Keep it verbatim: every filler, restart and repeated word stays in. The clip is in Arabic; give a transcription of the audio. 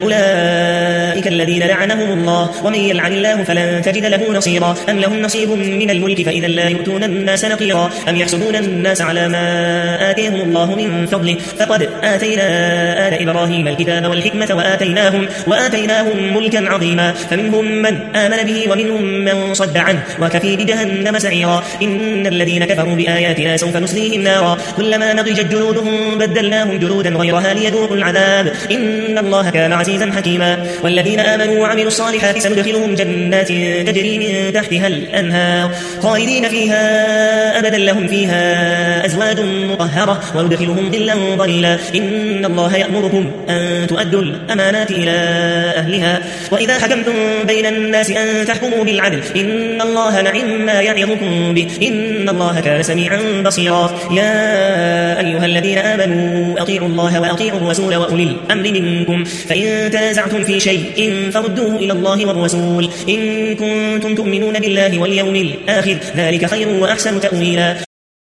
أولئك الذين لعنهم الله ومن يلعن الله فلن تجد له نصيرا أم لهم نصيب من الملك فإذا لا يؤتون الناس نقيرا أم يحسدون الناس على ما آتيهم الله من فضله فقد آتينا آل إبراهيم الكتاب والحكمة وآتيناهم, وآتيناهم ملكا عظيما فمنهم من آمن به ومنهم من صد عنه وكفي بجهنم سعيرا إن الذين كفروا بآياتنا سوف نصليهم نارا كلما نضجت جلودهم بدلناهم جلودا غيرها ليذوقوا العذاب إن الله كان عزيزا حكيما والذين آمنوا وعملوا الصالحات سندخلهم جنات تجري من تحتها الأنهار خالدين فيها أبدا لهم فيها أزواج مطهرة وندخلهم ظلا ظليلا إن الله يأمركم أن تؤدوا الأمانات إلى أهلها وإذا حكمتم بين الناس أن تحكموا بالعدل إن الله نعم ما يعظكم به إن الله كان سميعا بصيرا يا أيها الذين آمنوا أطيعوا الله وأطيعوا الرسول وأولي الأمر منكم فإن تنازعتم في شيء فردوه إلى الله والرسول إن كنتم تؤمنون بالله واليوم الآخر ذلك خير وأحسن تأويلا.